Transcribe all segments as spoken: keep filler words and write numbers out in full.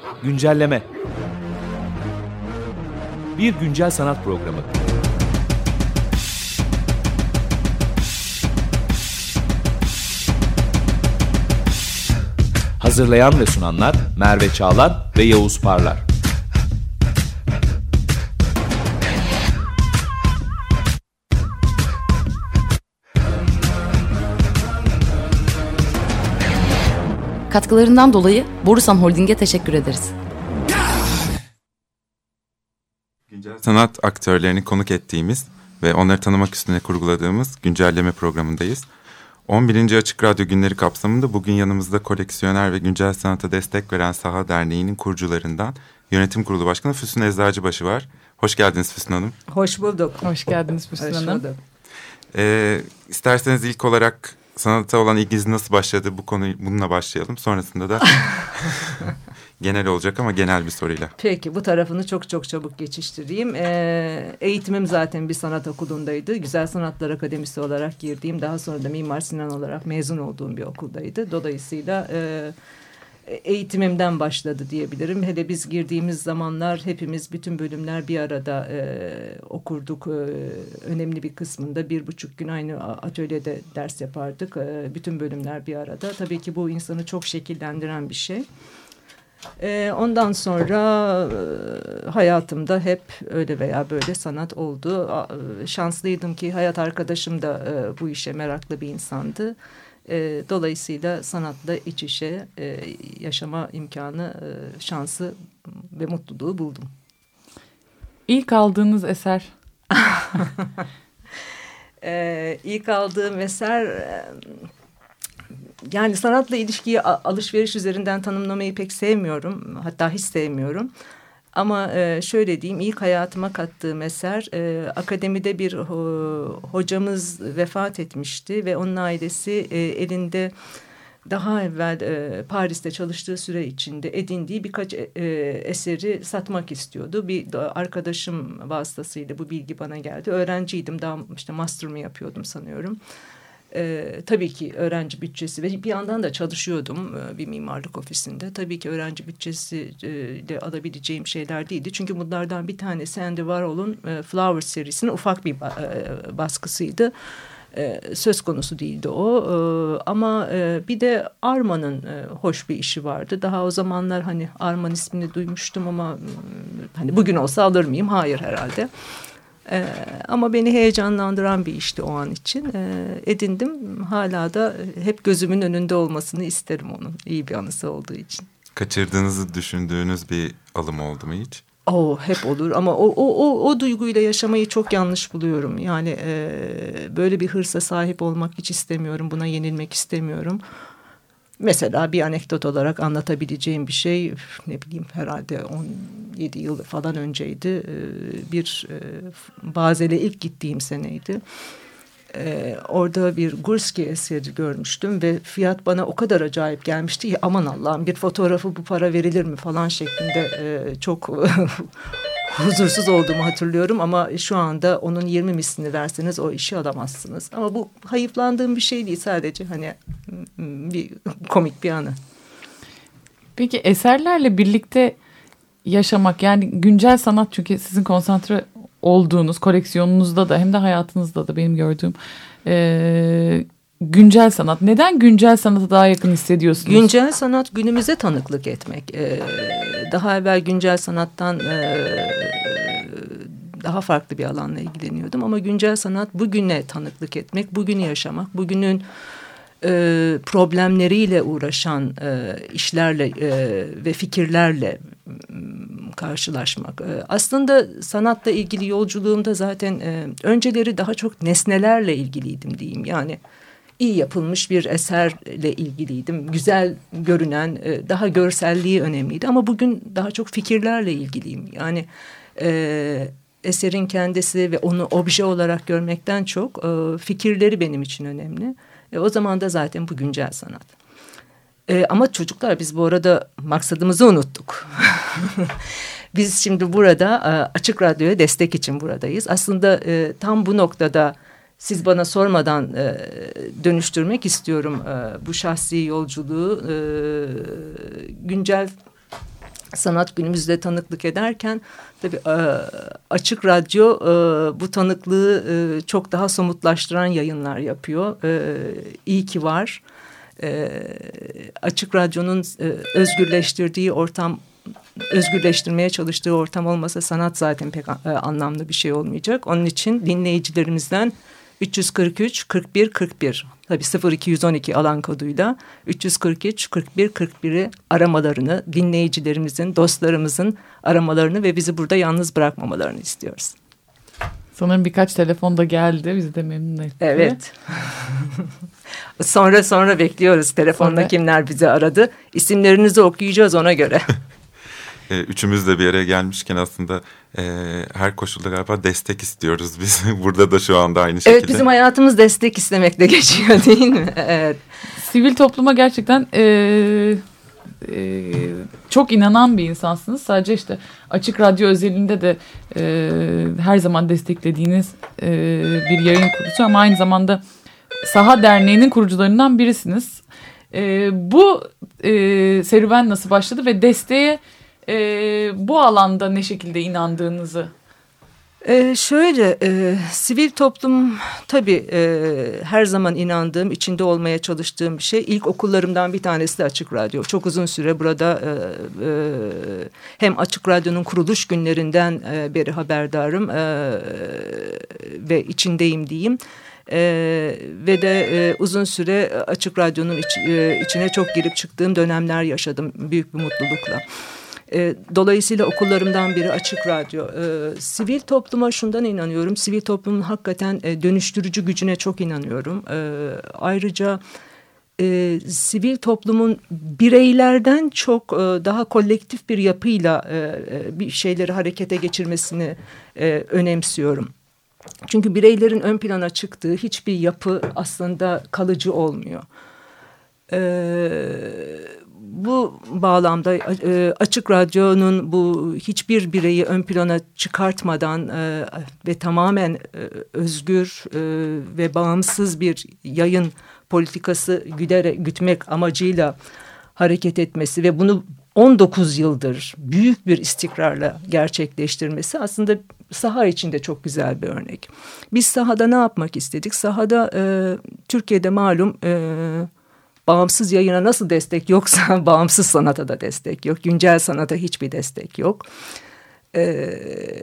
Güncelleme. Bir güncel sanat programı. Hazırlayan ve sunanlar Merve Çağlar ve Yavuz Parlar. Katkılarından dolayı Borusan Holding'e teşekkür ederiz. Güncel sanat aktörlerini konuk ettiğimiz ve onları tanımak üstüne kurguladığımız güncelleme programındayız. on birinci Açık Radyo Günleri kapsamında bugün yanımızda koleksiyoner ve güncel sanata destek veren Saha Derneği'nin kurucularından Yönetim Kurulu Başkanı Füsun Eczacıbaşı var. Hoş geldiniz Füsun Hanım. Hoş bulduk. Hoş geldiniz Füsun Hoş Hanım. bulduk. Ee, isterseniz ilk olarak sanata olan ilginiz nasıl başladı, bu konuyu bununla başlayalım. Sonrasında da genel olacak ama genel bir soruyla. Peki, bu tarafını çok çok çabuk geçiştireyim. Ee, eğitimim zaten bir sanat okulundaydı. Güzel Sanatlar Akademisi olarak girdiğim, daha sonra da Mimar Sinan olarak mezun olduğum bir okuldaydı. Dolayısıyla e, eğitimimden başladı diyebilirim. Hele biz girdiğimiz zamanlar hepimiz, bütün bölümler bir arada e, okurduk. E, önemli bir kısmında bir buçuk gün aynı atölyede ders yapardık. E, bütün bölümler bir arada. Tabii ki bu insanı çok şekillendiren bir şey. E, ondan sonra e, hayatımda hep öyle veya böyle sanat oldu. E, şanslıydım ki hayat arkadaşım da e, bu işe meraklı bir insandı. E, dolayısıyla sanatla iç içe e, yaşama imkanı, e, şansı ve mutluluğu buldum. İlk aldığınız eser? e, ilk aldığım eser... E, Yani sanatla ilişkiyi alışveriş üzerinden tanımlamayı pek sevmiyorum. Hatta hiç sevmiyorum. Ama şöyle diyeyim, ilk hayatıma kattığım eser, akademide bir hocamız vefat etmişti ve onun ailesi elinde daha evvel Paris'te çalıştığı süre içinde edindiği birkaç eseri satmak istiyordu. Bir arkadaşım vasıtasıyla bu bilgi bana geldi. Öğrenciydim, daha işte master'ımı yapıyordum sanıyorum. Ee, tabii ki öğrenci bütçesi ve bir yandan da çalışıyordum e, bir mimarlık ofisinde. Tabii ki öğrenci bütçesi e, de alabileceğim şeyler değildi. Çünkü bunlardan bir tanesi Andy Warhol'un e, Flowers serisinin ufak bir ba- e, baskısıydı. E, söz konusu değildi o. E, ama e, bir de Armand'ın e, hoş bir işi vardı. Daha o zamanlar hani Armand ismini duymuştum ama e, hani bugün olsa alır mıyım? Hayır herhalde. Ee, ama beni heyecanlandıran bir işti o an için. Ee, edindim. Hala da hep gözümün önünde olmasını isterim onun. İyi bir anısı olduğu için. Kaçırdığınızı düşündüğünüz bir alım oldu mu hiç? Oh, hep olur ama o, o, o, o duyguyla yaşamayı çok yanlış buluyorum. Yani e, böyle bir hırsa sahip olmak hiç istemiyorum. Buna yenilmek istemiyorum. Mesela bir anekdot olarak anlatabileceğim bir şey, ne bileyim herhalde on yedi yıl falan önceydi. Bir Bazel'e ilk gittiğim seneydi. Orada bir Gursky eseri görmüştüm ve fiyat bana o kadar acayip gelmişti ki aman Allah'ım, bir fotoğrafı bu para verilir mi falan şeklinde çok huzursuz olduğumu hatırlıyorum. Ama şu anda onun yirmi mislini verseniz o işi alamazsınız. Ama bu hayıflandığım bir şey değil, sadece hani bir komik bir anı. Peki eserlerle birlikte yaşamak, yani güncel sanat, çünkü sizin konsantre olduğunuz koleksiyonunuzda da hem de hayatınızda da benim gördüğüm e, güncel sanat. Neden güncel sanata daha yakın hissediyorsunuz? Güncel sanat günümüze tanıklık etmek. Ee, daha evvel güncel sanattan e, daha farklı bir alanla ilgileniyordum. Ama güncel sanat bugüne tanıklık etmek, bugünü yaşamak, bugünün e, problemleriyle uğraşan e, işlerle e, ve fikirlerle karşılaşmak. Aslında sanatla ilgili yolculuğumda zaten e, önceleri daha çok nesnelerle ilgiliydim diyeyim. Yani iyi yapılmış bir eserle ilgiliydim. Güzel görünen, e, daha görselliği önemliydi. Ama bugün daha çok fikirlerle ilgiliyim. Yani e, eserin kendisi ve onu obje olarak görmekten çok e, fikirleri benim için önemli. E, o zaman da zaten bu güncel sanat. E, ama çocuklar, biz bu arada maksadımızı unuttuk. Biz şimdi burada e, Açık Radyo'ya destek için buradayız. Aslında e, tam bu noktada siz bana sormadan e, dönüştürmek istiyorum e, bu şahsi yolculuğu. E, güncel sanat günümüzde tanıklık ederken tabii Açık Radyo bu tanıklığı çok daha somutlaştıran yayınlar yapıyor. İyi ki var. Açık Radyo'nun özgürleştirdiği ortam, özgürleştirmeye çalıştığı ortam olmasa sanat zaten pek anlamlı bir şey olmayacak. Onun için dinleyicilerimizden üç yüz kırk üç kırk bir kırk bir tabii sıfır iki on iki alan koduyla üç yüz kırk üç kırk bir kırk bir'i aramalarını, dinleyicilerimizin, dostlarımızın aramalarını ve bizi burada yalnız bırakmamalarını istiyoruz. Sanırım birkaç telefon da geldi. Bizi de memnun etti. Evet. sonra sonra bekliyoruz. Telefonla sonra... kimler bizi aradı. İsimlerinizi okuyacağız ona göre. Üçümüz de bir yere gelmişken aslında e, her koşulda galiba destek istiyoruz biz. Burada da şu anda aynı şekilde. Evet, bizim hayatımız destek istemekle geçiyor değil mi? Evet. Sivil topluma gerçekten e, e, çok inanan bir insansınız. Sadece işte Açık Radyo özelinde de e, her zaman desteklediğiniz e, bir yayın kurucusu ama aynı zamanda Saha Derneği'nin kurucularından birisiniz. E, bu e, serüven nasıl başladı ve desteğe Ee, bu alanda ne şekilde inandığınızı? Ee, şöyle e, sivil toplum tabii e, her zaman inandığım, içinde olmaya çalıştığım bir şey. İlk okullarımdan bir tanesi de Açık Radyo. Çok uzun süre burada e, e, hem Açık Radyo'nun kuruluş günlerinden e, beri haberdarım e, ve içindeyim diyeyim. Ee, ve de e, uzun süre Açık Radyo'nun iç, e, içine çok girip çıktığım dönemler yaşadım büyük bir mutlulukla. E, dolayısıyla okullarımdan biri Açık Radyo. E, sivil topluma şundan inanıyorum. Sivil toplumun hakikaten e, dönüştürücü gücüne çok inanıyorum. E, ayrıca e, sivil toplumun bireylerden çok e, daha kolektif bir yapıyla e, e, bir şeyleri harekete geçirmesini e, önemsiyorum. Çünkü bireylerin ön plana çıktığı hiçbir yapı aslında kalıcı olmuyor. Evet. Bu bağlamda e, Açık Radyo'nun bu hiçbir bireyi ön plana çıkartmadan e, ve tamamen e, özgür e, ve bağımsız bir yayın politikası güderek, gütmek amacıyla hareket etmesi ve bunu on dokuz yıldır büyük bir istikrarla gerçekleştirmesi aslında saha içinde çok güzel bir örnek. Biz sahada ne yapmak istedik? Sahada e, Türkiye'de malum... E, Bağımsız yayına nasıl destek yoksa bağımsız sanata da destek yok. Güncel sanata hiçbir destek yok. Ee,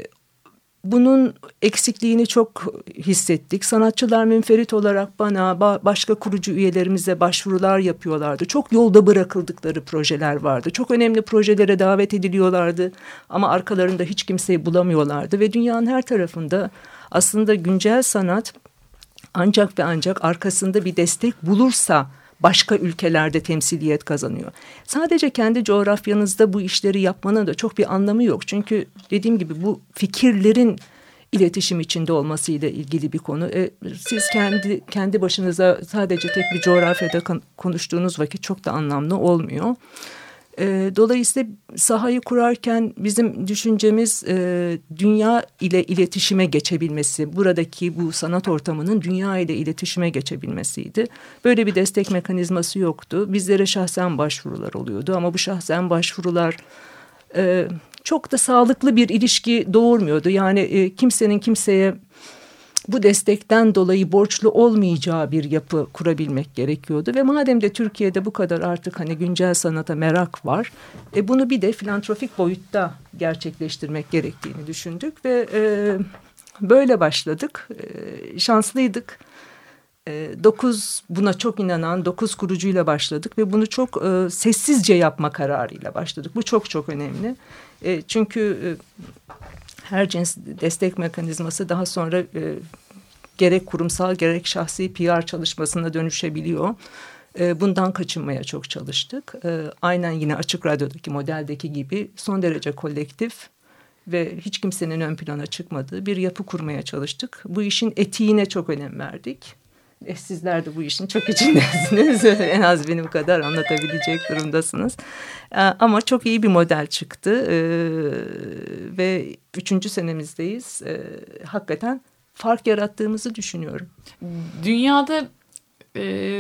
bunun eksikliğini çok hissettik. Sanatçılar münferit olarak bana, başka kurucu üyelerimize başvurular yapıyorlardı. Çok yolda bırakıldıkları projeler vardı. Çok önemli projelere davet ediliyorlardı. Ama arkalarında hiç kimseyi bulamıyorlardı. Ve dünyanın her tarafında aslında güncel sanat ancak ve ancak arkasında bir destek bulursa başka ülkelerde temsiliyet kazanıyor. Sadece kendi coğrafyanızda bu işleri yapmanın da çok bir anlamı yok. Çünkü dediğim gibi bu fikirlerin iletişim içinde olmasıyla ilgili bir konu. E, siz kendi kendi başınıza sadece tek bir coğrafyada konuştuğunuz vakit çok da anlamlı olmuyor. E, dolayısıyla sahayı kurarken bizim düşüncemiz e, dünya ile iletişime geçebilmesi, buradaki bu sanat ortamının dünya ile iletişime geçebilmesiydi. Böyle bir destek mekanizması yoktu. Bizlere şahsen başvurular oluyordu ama bu şahsen başvurular e, çok da sağlıklı bir ilişki doğurmuyordu. Yani e, kimsenin kimseye bu destekten dolayı borçlu olmayacağı bir yapı kurabilmek gerekiyordu. Ve madem de Türkiye'de bu kadar artık hani güncel sanata merak var, e, bunu bir de filantropik boyutta gerçekleştirmek gerektiğini düşündük ve e, böyle başladık. E, şanslıydık. E, dokuz buna çok inanan dokuz kurucuyla başladık ve bunu çok e, sessizce yapma kararıyla başladık. Bu çok çok önemli. E, çünkü e, her cins destek mekanizması daha sonra e, gerek kurumsal gerek şahsi P R çalışmasına dönüşebiliyor. E, bundan kaçınmaya çok çalıştık. E, aynen yine Açık Radyo'daki modeldeki gibi son derece kolektif ve hiç kimsenin ön plana çıkmadığı bir yapı kurmaya çalıştık. Bu işin etiğine çok önem verdik. E, sizler de bu işin çok içindesiniz. En az benim kadar anlatabilecek durumdasınız. E, ama çok iyi bir model çıktı. E, ve üçüncü senemizdeyiz. E, hakikaten fark yarattığımızı düşünüyorum. Dünyada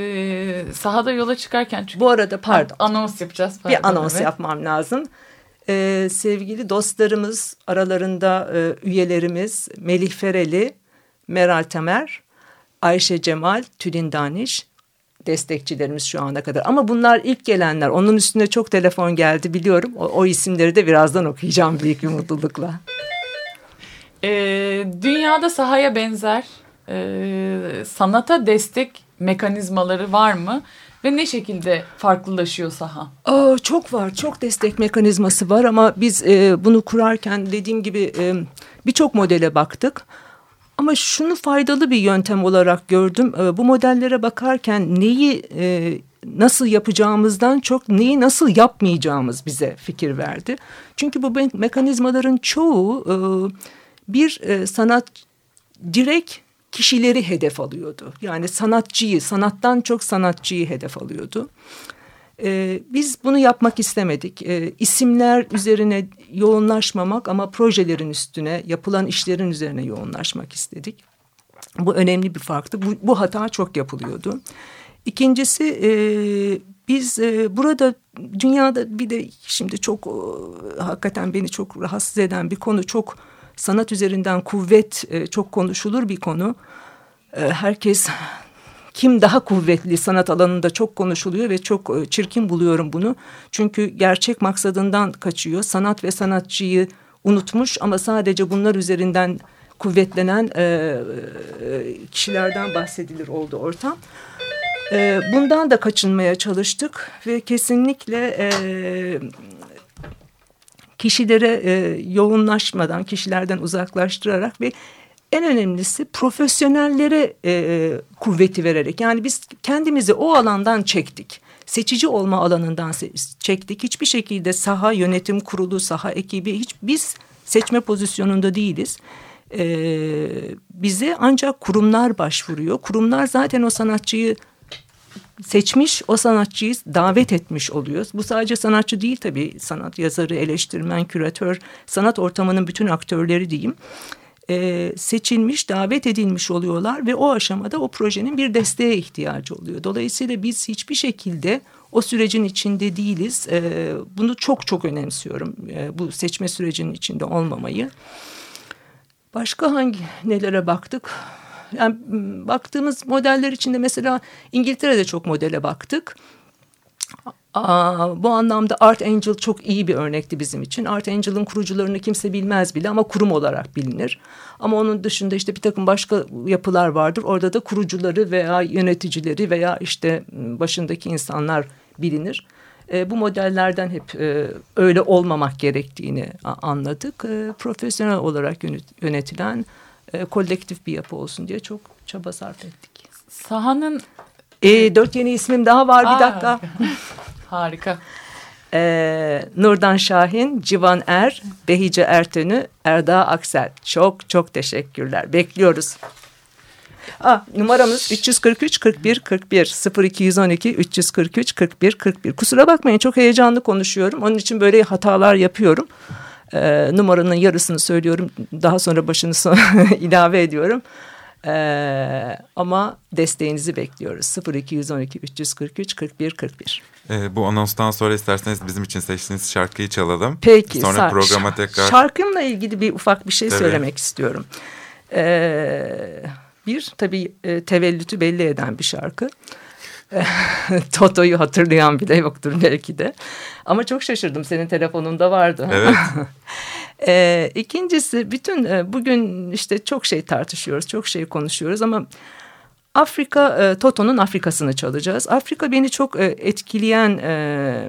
e, sahada yola çıkarken... Çünkü bu arada pardon. Anons yapacağız. Pardon, bir anons evet. yapmam lazım. Ee, sevgili dostlarımız aralarında e, üyelerimiz Melih Fereli, Meral Temer, Ayşe Cemal, Tülin Daniş destekçilerimiz şu ana kadar. Ama bunlar ilk gelenler. Onun üstüne çok telefon geldi biliyorum. O, o isimleri de birazdan okuyacağım büyük bir mutlulukla. Ee, dünyada sahaya benzer e, sanata destek mekanizmaları var mı? Ve ne şekilde farklılaşıyor saha? Aa, çok var, çok destek mekanizması var ama biz e, bunu kurarken dediğim gibi e, birçok modele baktık. Ama şunu faydalı bir yöntem olarak gördüm. E, bu modellere bakarken neyi e, nasıl yapacağımızdan çok neyi nasıl yapmayacağımız bize fikir verdi. Çünkü bu mekanizmaların çoğu e, bir e, sanat direkt kişileri hedef alıyordu. Yani sanatçıyı, sanattan çok sanatçıyı hedef alıyordu. Ee, biz bunu yapmak istemedik. Ee, isimler üzerine yoğunlaşmamak ama projelerin üstüne, yapılan işlerin üzerine yoğunlaşmak istedik. Bu önemli bir farktı. Bu, bu hata çok yapılıyordu. İkincisi e, biz e, burada dünyada bir de şimdi çok e, hakikaten beni çok rahatsız eden bir konu, çok sanat üzerinden kuvvet e, çok konuşulur bir konu. E, herkes kim daha kuvvetli sanat alanında çok konuşuluyor ve çok e, çirkin buluyorum bunu. Çünkü gerçek maksadından kaçıyor. Sanat ve sanatçıyı unutmuş ama sadece bunlar üzerinden kuvvetlenen e, e, kişilerden bahsedilir oldu ortam. E, bundan da kaçınmaya çalıştık ve kesinlikle E, kişilere e, yoğunlaşmadan, kişilerden uzaklaştırarak ve en önemlisi profesyonellere e, kuvveti vererek. Yani biz kendimizi o alandan çektik. Seçici olma alanından çektik. Hiçbir şekilde saha yönetim kurulu, saha ekibi, hiç biz seçme pozisyonunda değiliz. E, bize ancak kurumlar başvuruyor. Kurumlar zaten o sanatçıyı seçmiş, o sanatçıyı davet etmiş oluyoruz. Bu sadece sanatçı değil tabii. Sanat yazarı, eleştirmen, küratör, sanat ortamının bütün aktörleri diyeyim. Ee, seçilmiş, davet edilmiş oluyorlar ve o aşamada o projenin bir desteğe ihtiyacı oluyor. Dolayısıyla biz hiçbir şekilde o sürecin içinde değiliz. Ee, bunu çok çok önemsiyorum. Ee, bu seçme sürecinin içinde olmamayı. Başka hangi nelere baktık? Yani baktığımız modeller içinde mesela İngiltere'de çok modele baktık. Aa, bu anlamda Art Angel çok iyi bir örnekti bizim için. Art Angel'ın kurucularını kimse bilmez bile ama kurum olarak bilinir. Ama onun dışında işte bir takım başka yapılar vardır. Orada da kurucuları veya yöneticileri veya işte başındaki insanlar bilinir. E, bu modellerden hep e, öyle olmamak gerektiğini anladık. E, profesyonel olarak yönetilen e, kolektif bir yapı olsun diye çok çaba sarf ettik. Sahanın... E, dört yeni ismim daha var. Aa, bir dakika. Harika. Ee, Nurdan Şahin, Civan Er, Behice Ertönü, Erdağ Aksel. Çok çok teşekkürler. Bekliyoruz. Aa, numaramız üç yüz kırk üç kırk bir kırk bir sıfır iki yüz on iki üç yüz kırk üç kırk bir kırk bir. Kusura bakmayın çok heyecanlı konuşuyorum. Onun için böyle hatalar yapıyorum. Ee, numaranın yarısını söylüyorum. Daha sonra başını ilave ediyorum. Ee, ama desteğinizi bekliyoruz. sıfır iki yüz on iki üç yüz kırk üç kırk bir kırk bir. Ee, bu anonstan sonra isterseniz bizim için seçtiğiniz şarkıyı çalalım. Peki. Sonra programa tekrar... Şarkımla ilgili bir ufak bir şey Tabii. söylemek istiyorum. Ee, bir tabii e, tevellütü belli eden bir şarkı. Toto'yu hatırlayan bile yoktur belki de. Ama çok şaşırdım, senin telefonunda vardı. Evet. e, ikincisi bütün e, bugün işte çok şey tartışıyoruz, çok şey konuşuyoruz ama Afrika, e, Toto'nun Afrika'sını çalacağız. Afrika beni çok e, etkileyen e,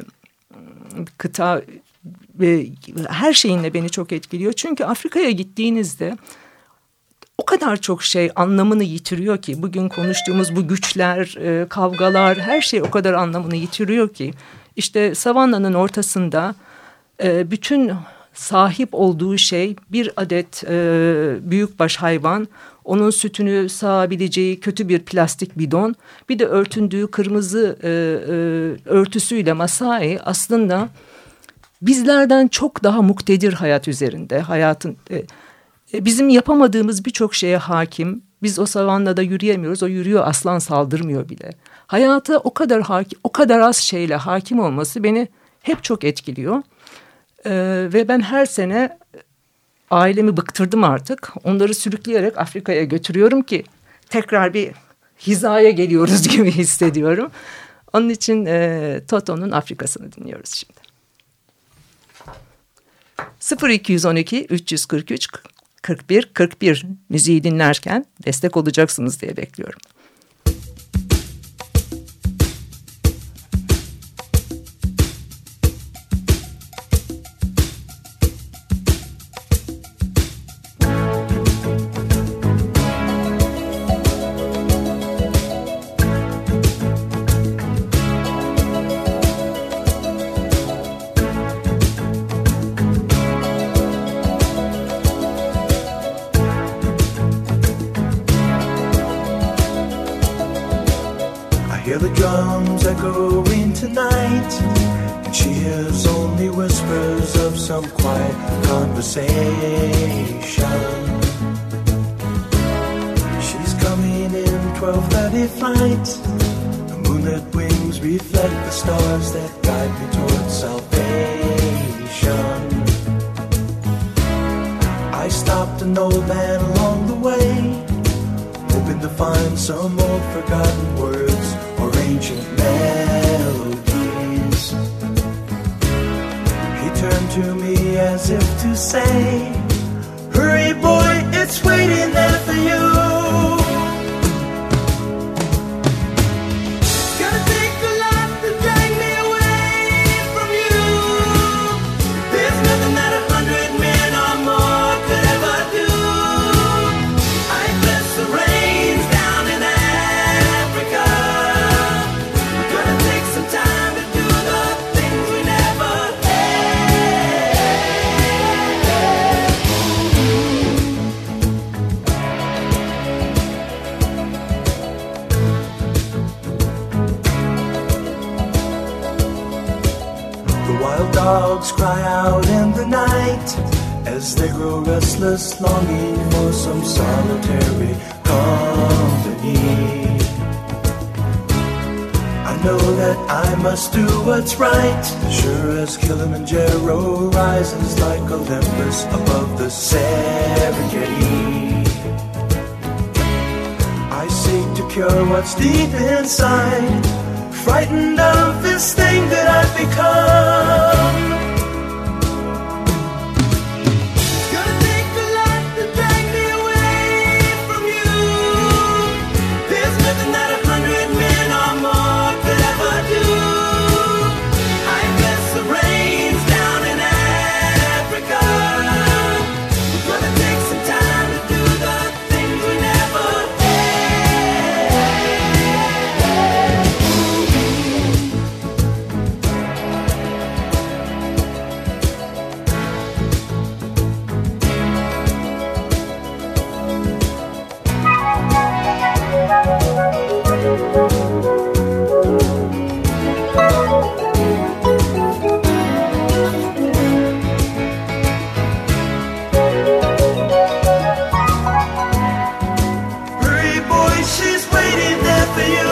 kıta ve her şeyinle beni çok etkiliyor. Çünkü Afrika'ya gittiğinizde o kadar çok şey anlamını yitiriyor ki bugün konuştuğumuz bu güçler, e, kavgalar, her şey o kadar anlamını yitiriyor ki işte savannanın ortasında e, bütün sahip olduğu şey bir adet e, büyükbaş hayvan, onun sütünü sağabileceği kötü bir plastik bidon, bir de örtündüğü kırmızı e, e, örtüsüyle Masai aslında bizlerden çok daha muktedir hayat üzerinde, hayatın... E, Bizim yapamadığımız birçok şeye hakim. Biz o savannada yürüyemiyoruz. O yürüyor, aslan saldırmıyor bile. Hayata o kadar hakim, o kadar az şeyle hakim olması beni hep çok etkiliyor. Ee, ve ben her sene ailemi bıktırdım artık. Onları sürükleyerek Afrika'ya götürüyorum ki tekrar bir hizaya geliyoruz gibi hissediyorum. Onun için e, Toto'nun Afrika'sını dinliyoruz şimdi. sıfır iki on iki üç yüz kırk üç kırk bir kırk bir müziği dinlerken destek olacaksınız diye bekliyorum. Hear the drums echoing tonight, and she hears only whispers of some quiet conversation. She's coming in twelve thirty flight. The moonlit wings reflect the stars that guide me towards salvation. I stopped an old man along the way, hoping to find some old forgotten words or ancient melodies. He turned to me as if to say, hurry boy, it's waiting there for you. It's gonna take a lot to drag me away from you. There's nothing that a hundred men or more could ever do. I bless the rains down in Africa. Gonna take some time to do the things we never had. The wild dogs cry out in the night as they grow restless, longing for some solitary company. I know that I must do what's right, sure as Kilimanjaro rises like Olympus above the Serengeti. I seek to cure what's deep inside, frightened of this thing that I've become. It's gonna take a lot to drag me away from you. There's nothing that a hundred men or more could ever do. I bless the rains down in Africa. We're gonna take some time to do the things we never had. Hurry, boy, she's waiting there for you.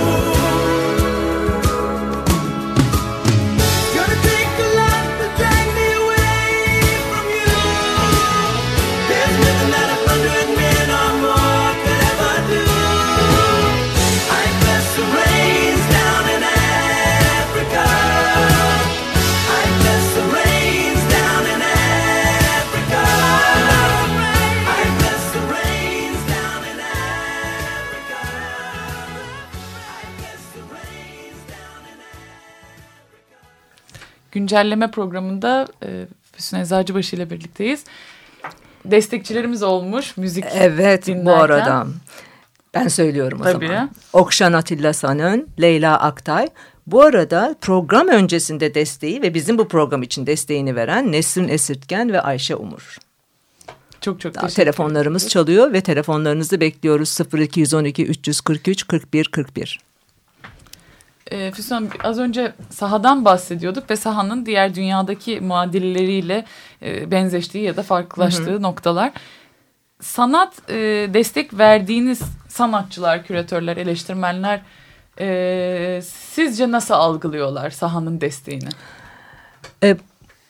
It's gonna take a lot to drag me away from you. There's nothing that a hundred men or more could ever do. I bless the rains down in Africa. I bless the rains down in Africa. I bless the rains down in Africa. I bless the rains down in Africa. Güncelleme programında e, Füsun Eczacıbaşı ile birlikteyiz. Destekçilerimiz olmuş müzik Evet, dinlerken. bu arada ben söylüyorum o Tabii. zaman. Okşan Atilla Sanön, Leyla Aktay. Bu arada program öncesinde desteği ve bizim bu program için desteğini veren Nesrin Esirtgen ve Ayşe Umur. Çok çok Daha teşekkür telefonlarımız ederiz. çalıyor ve telefonlarınızı bekliyoruz. sıfır iki on iki üç yüz kırk üç kırk bir kırk bir. E, Füsun Hanım, az önce sahadan bahsediyorduk ve sahanın diğer dünyadaki muadilleriyle e, benzeştiği ya da farklılaştığı hı hı. noktalar. Sanat e, destek verdiğiniz sanatçılar, küratörler, eleştirmenler e, sizce nasıl algılıyorlar sahanın desteğini? E,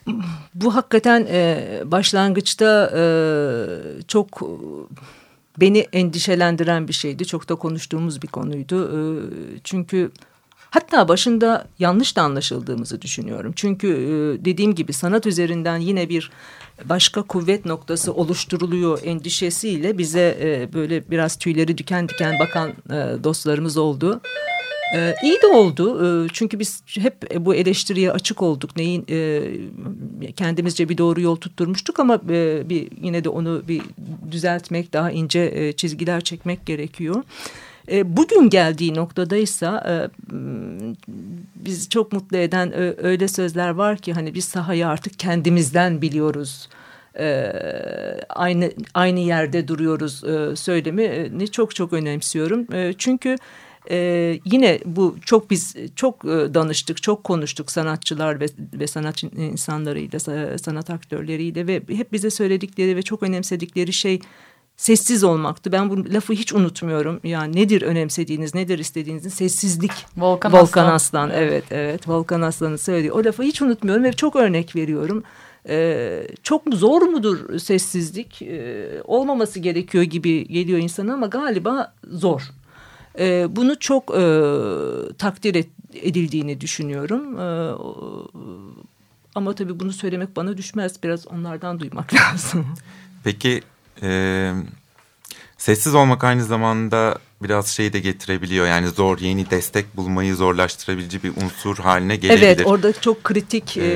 bu hakikaten e, başlangıçta e, çok beni endişelendiren bir şeydi. Çok da konuştuğumuz bir konuydu. E, çünkü hatta başında yanlış da anlaşıldığımızı düşünüyorum. Çünkü e, dediğim gibi sanat üzerinden yine bir başka kuvvet noktası oluşturuluyor endişesiyle bize e, böyle biraz tüyleri diken diken bakan e, dostlarımız oldu. Ee, iyi de oldu ee, çünkü biz hep bu eleştiriye açık olduk. Neyin e, kendimizce bir doğru yol tutturmuştuk ama e, bir yine de onu bir düzeltmek, daha ince e, çizgiler çekmek gerekiyor. E, bugün geldiği noktadaysa e, bizi çok mutlu eden e, öyle sözler var ki hani biz sahayı artık kendimizden biliyoruz. Ee, aynı aynı yerde duruyoruz e, söylemini çok çok önemsiyorum. E, çünkü Ee, yine bu çok biz çok e, danıştık, çok konuştuk sanatçılar ve, ve sanat insanlarıyla, sanat aktörleriyle ve hep bize söyledikleri ve çok önemsedikleri şey sessiz olmaktı. Ben bu lafı hiç unutmuyorum. Yani nedir önemsediğiniz, nedir istediğinizin sessizlik. Volkan, Volkan Aslan. Aslan, evet evet Volkan Aslan'ın söylediği. O lafı hiç unutmuyorum ve çok örnek veriyorum. Ee, çok zor mudur sessizlik? Ee, olmaması gerekiyor gibi geliyor insana ama galiba zor. Ee, bunu çok e, takdir et, edildiğini düşünüyorum. Ee, ama tabii bunu söylemek bana düşmez. Biraz onlardan duymak lazım. Peki e, sessiz olmak aynı zamanda biraz şey de getirebiliyor. Yani zor, yeni destek bulmayı zorlaştırabilecek bir unsur haline gelebilir. Evet, orada çok kritik, Ee,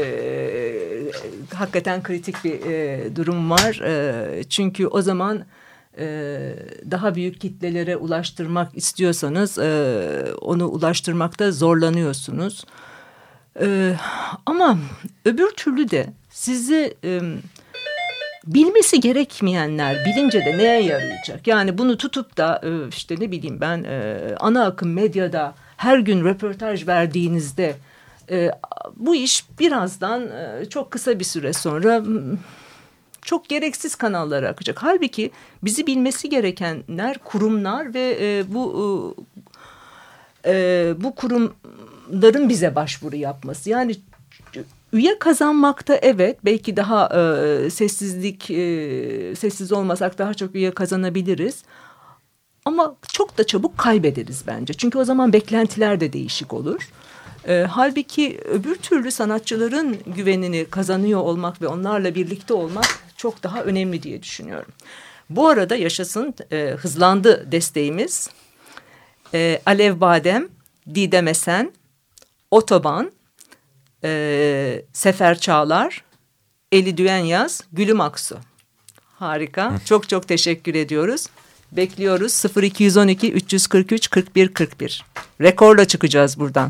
e, hakikaten kritik bir e, durum var. E, çünkü o zaman Ee, daha büyük kitlelere ulaştırmak istiyorsanız e, onu ulaştırmakta zorlanıyorsunuz. Ee, ama öbür türlü de sizi e, bilmesi gerekmeyenler bilince de neye yarayacak? Yani bunu tutup da e, işte ne bileyim ben e, ana akım medyada her gün röportaj verdiğinizde e, bu iş birazdan e, çok kısa bir süre sonra çok gereksiz kanallara akacak. Halbuki bizi bilmesi gerekenler kurumlar ve e, bu e, bu kurumların bize başvuru yapması. Yani üye kazanmakta evet belki daha e, sessizlik e, sessiz olmasak daha çok üye kazanabiliriz. Ama çok da çabuk kaybederiz bence. Çünkü o zaman beklentiler de değişik olur. E, halbuki öbür türlü sanatçıların güvenini kazanıyor olmak ve onlarla birlikte olmak çok daha önemli diye düşünüyorum. Bu arada yaşasın e, hızlandı desteğimiz. E, Alev Badem, Didem Esen, Otoban, e, Sefer Çağlar, Eli Düenyaz, Gülüm Aksu. Harika. Çok çok teşekkür ediyoruz. Bekliyoruz sıfır iki yüz on iki üç yüz kırk üç kırk bir kırk bir. Rekorla çıkacağız buradan.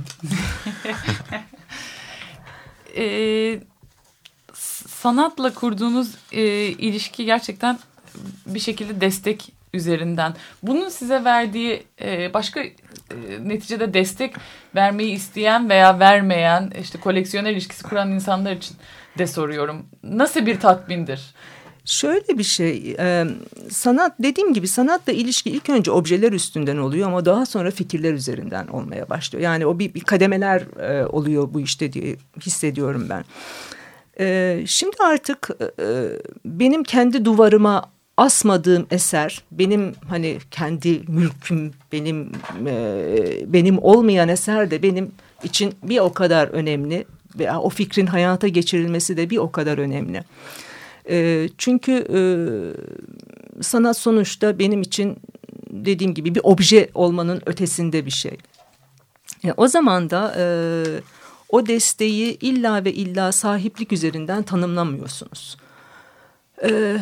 Ee, sanatla kurduğunuz e, ilişki gerçekten bir şekilde destek üzerinden. Bunun size verdiği e, başka e, neticede destek vermeyi isteyen veya vermeyen işte koleksiyoner ilişkisi kuran insanlar için de soruyorum. Nasıl bir tatmindir? Şöyle bir şey, e, sanat dediğim gibi sanatla ilişki ilk önce objeler üstünden oluyor ama daha sonra fikirler üzerinden olmaya başlıyor. Yani o bir, bir kademeler e, oluyor bu işte diye hissediyorum ben. E, şimdi artık e, benim kendi duvarıma asmadığım eser, benim hani kendi mülküm, benim e, benim olmayan eser de benim için bir o kadar önemli veya o fikrin hayata geçirilmesi de bir o kadar önemli. E, çünkü e, sanat sonuçta benim için dediğim gibi bir obje olmanın ötesinde bir şey. E, o zaman da e, o desteği illa ve illa sahiplik üzerinden tanımlamıyorsunuz. E,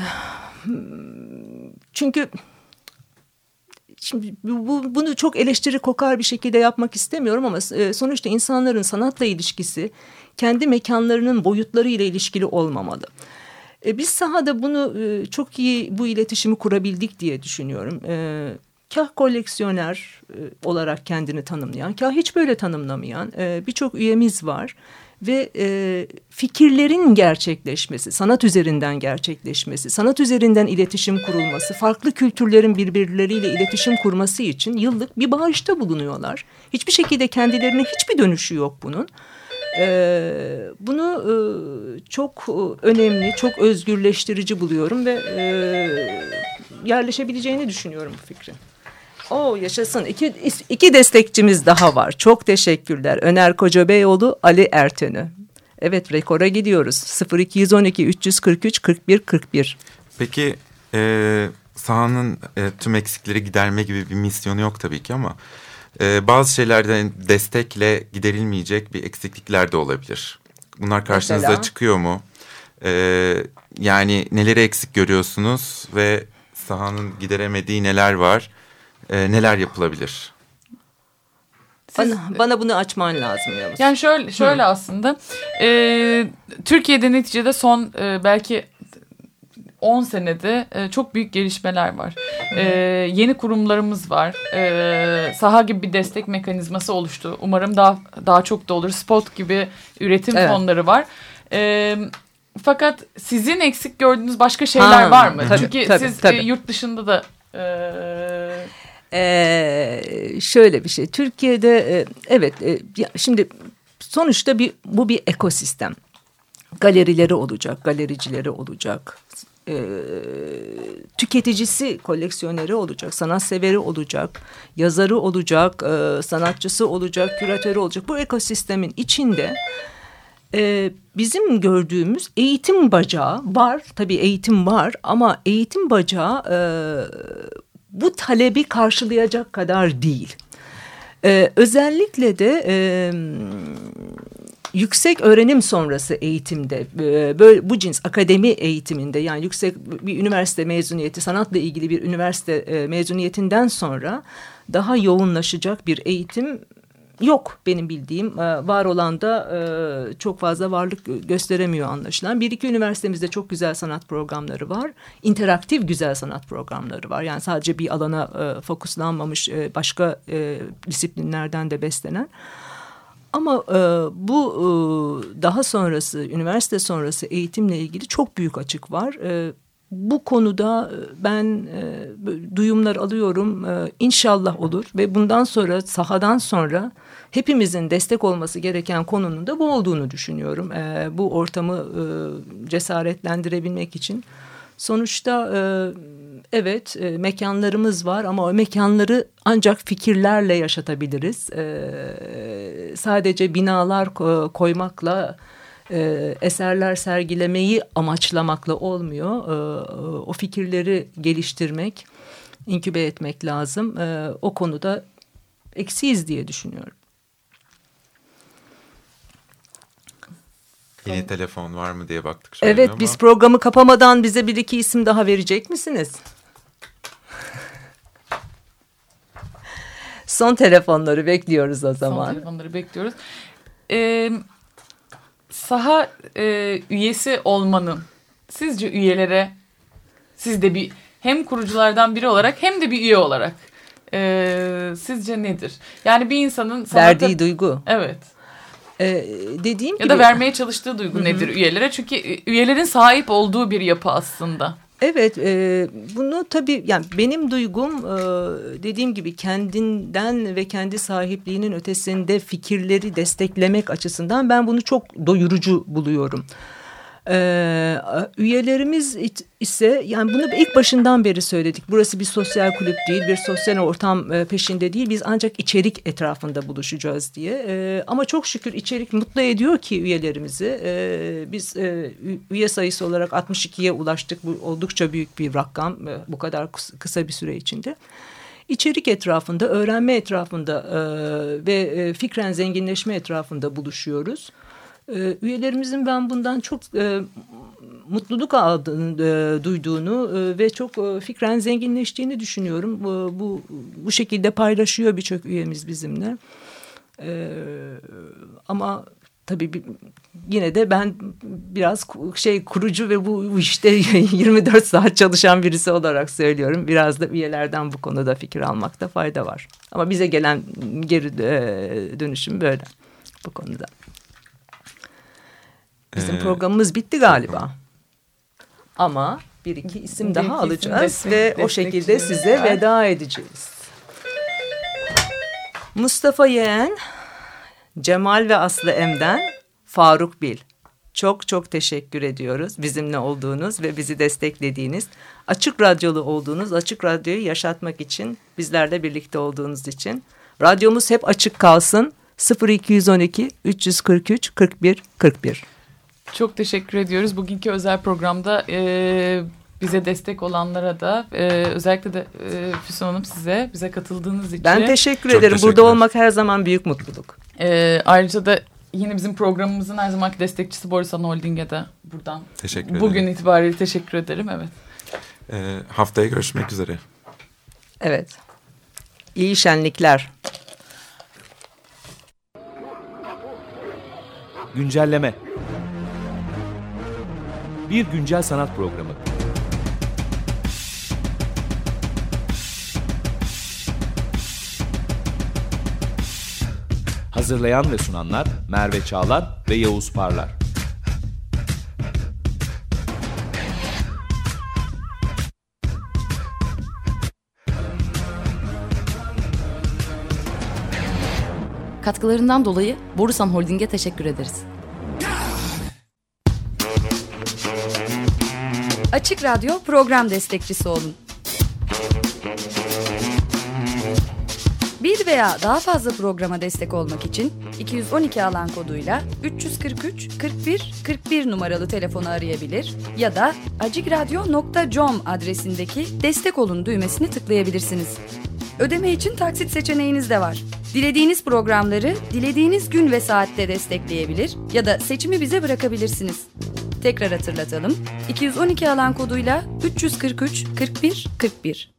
çünkü şimdi bu, bunu çok eleştiri kokar bir şekilde yapmak istemiyorum ama e, sonuçta insanların sanatla ilişkisi kendi mekanlarının boyutlarıyla ilişkili olmamalı. E, biz sahada bunu e, çok iyi bu iletişimi kurabildik diye düşünüyorum. E, kah koleksiyoner e, olarak kendini tanımlayan, kah hiç böyle tanımlamayan e, birçok üyemiz var. Ve e, fikirlerin gerçekleşmesi, sanat üzerinden gerçekleşmesi, sanat üzerinden iletişim kurulması, farklı kültürlerin birbirleriyle iletişim kurması için yıllık bir bağışta bulunuyorlar. Hiçbir şekilde kendilerine hiçbir dönüşü yok bunun. Ee, bunu e, çok önemli, çok özgürleştirici buluyorum ve e, yerleşebileceğini düşünüyorum bu fikrin. Oo, yaşasın. İki, iki destekçimiz daha var. Çok teşekkürler. Öner Kocabeyoğlu, Ali Ertenö. Evet, rekora gidiyoruz. sıfır iki on iki üç yüz kırk üç kırk bir kırk bir. Peki e, sahanın e, tüm eksikleri giderme gibi bir misyonu yok tabii ki ama e, bazı şeylerden destekle giderilmeyecek bir eksiklikler de olabilir. Bunlar karşınıza Mesela? çıkıyor mu? E, yani neleri eksik görüyorsunuz ve sahanın gideremediği neler var? E, neler yapılabilir? Siz, Bana, bana bunu açman lazım Yavuz. yani şöyle şöyle aslında e, Türkiye'de neticede son e, belki on senede e, çok büyük gelişmeler var. E, yeni kurumlarımız var. E, saha gibi bir destek mekanizması oluştu. Umarım daha daha çok da olur. Spot gibi üretim Evet. fonları var. E, fakat sizin eksik gördüğünüz başka şeyler Ha, var mı? tabii, Çünkü tabii, siz tabii. e, yurt dışında da e, Ee, şöyle bir şey. Türkiye'de e, evet e, ya, şimdi sonuçta bir bu bir ekosistem. Galerileri olacak, galericileri olacak. E, tüketicisi, koleksiyoneri olacak, sanatseveri olacak, yazarı olacak, e, sanatçısı olacak, küratörü olacak. Bu ekosistemin içinde e, bizim gördüğümüz eğitim bacağı var. Tabii eğitim var ama eğitim bacağı e, bu talebi karşılayacak kadar değil. Ee, özellikle de e, yüksek öğrenim sonrası eğitimde, e, böyle bu cins akademi eğitiminde, yani yüksek bir üniversite mezuniyeti, sanatla ilgili bir üniversite e, mezuniyetinden sonra daha yoğunlaşacak bir eğitim yok benim bildiğim. E, var olan da e, çok fazla varlık gösteremiyor anlaşılan. Bir iki üniversitemizde çok güzel sanat programları var. İnteraktif güzel sanat programları var. Yani sadece bir alana e, fokuslanmamış e, başka e, disiplinlerden de beslenen. Ama e, bu e, daha sonrası, üniversite sonrası eğitimle ilgili çok büyük açık var. E, bu konuda ben e, duyumlar alıyorum. E, İnşallah olur ve bundan sonra, sahadan sonra hepimizin destek olması gereken konunun da bu olduğunu düşünüyorum. E, bu ortamı e, cesaretlendirebilmek için. Sonuçta e, evet e, mekanlarımız var ama o mekanları ancak fikirlerle yaşatabiliriz. E, sadece binalar ko- koymakla, e, eserler sergilemeyi amaçlamakla olmuyor. E, o fikirleri geliştirmek, inkübe etmek lazım. E, o konuda eksiyiz diye düşünüyorum. Yeni telefon var mı diye baktık şöyle Evet, ama. biz programı kapamadan bize bir iki isim daha verecek misiniz? Son telefonları bekliyoruz o zaman. son telefonları bekliyoruz. E, saha e, üyesi olmanın sizce üyelere, siz de bir hem kuruculardan biri olarak hem de bir üye olarak e, sizce nedir? Yani bir insanın sanata, Verdiği duygu. evet. Ee, dediğim Ya gibi. da vermeye çalıştığı duygu Hı-hı. nedir üyelere? Çünkü üyelerin sahip olduğu bir yapı aslında. Evet, e, bunu tabii yani benim duygum e, dediğim gibi kendinden ve kendi sahipliğinin ötesinde fikirleri desteklemek açısından ben bunu çok doyurucu buluyorum. Ee, üyelerimiz ise, yani bunu ilk başından beri söyledik. Burası bir sosyal kulüp değil, bir sosyal ortam peşinde değil. Biz ancak içerik etrafında buluşacağız diye. Ee, ama çok şükür içerik mutlu ediyor ki üyelerimizi. Ee, biz e, üye sayısı olarak altmış ikiye ulaştık. Bu oldukça büyük bir rakam bu kadar kısa bir süre içinde. İçerik etrafında, öğrenme etrafında e, ve e, fikren zenginleşme etrafında buluşuyoruz. Ee, üyelerimizin ben bundan çok e, mutluluk aldığını, e, duyduğunu e, ve çok e, fikren zenginleştiğini düşünüyorum. Bu bu, bu şekilde paylaşıyor birçok üyemiz bizimle. E, ama tabii bir, yine de ben biraz şey kurucu ve bu işte yirmi dört saat çalışan birisi olarak söylüyorum. Biraz da üyelerden bu konuda fikir almakta fayda var. Ama bize gelen geri e, dönüşüm böyle bu konuda. Bizim Ee, programımız bitti galiba. Ama bir iki isim Bir daha iki alacağız isim ve destek- o şekilde destekçimiz size var. veda edeceğiz. Mustafa Yeğen, Cemal ve Aslı Em'den Faruk Bil. çok çok teşekkür ediyoruz. Bizimle olduğunuz ve bizi desteklediğiniz, Açık Radyolu olduğunuz, Açık Radyo'yu yaşatmak için, bizlerle birlikte olduğunuz için. Radyomuz hep açık kalsın. sıfır iki yüz on iki üç yüz kırk üç kırk bir kırk bir. Çok teşekkür ediyoruz. Bugünkü özel programda e, bize destek olanlara da e, özellikle de e, Füsun Hanım size, bize katıldığınız için. Ben teşekkür Çok ederim. Burada teşekkürler. olmak her zaman büyük mutluluk. E, ayrıca da yine bizim programımızın her zamanki destekçisi Borusan Holding'e de buradan Teşekkür ederim. bugün itibariyle teşekkür ederim. Evet. Ee, haftaya görüşmek üzere. Evet. İyi şenlikler. Güncelleme. Bir güncel sanat programı. Hazırlayan ve sunanlar Merve Çağlar ve Yavuz Parlar. Katkılarından dolayı Borusan Holding'e teşekkür ederiz. Açık Radyo program destekçisi olun. Bir veya daha fazla programa destek olmak için iki yüz on iki alan koduyla üç yüz kırk üç kırk bir kırk bir numaralı telefonu arayabilir ya da acikradyo nokta com adresindeki destek olun düğmesini tıklayabilirsiniz. Ödeme için taksit seçeneğiniz de var. Dilediğiniz programları dilediğiniz gün ve saatte destekleyebilir ya da seçimi bize bırakabilirsiniz. Tekrar hatırlatalım. iki yüz on iki alan koduyla üç yüz kırk üç kırk bir kırk bir.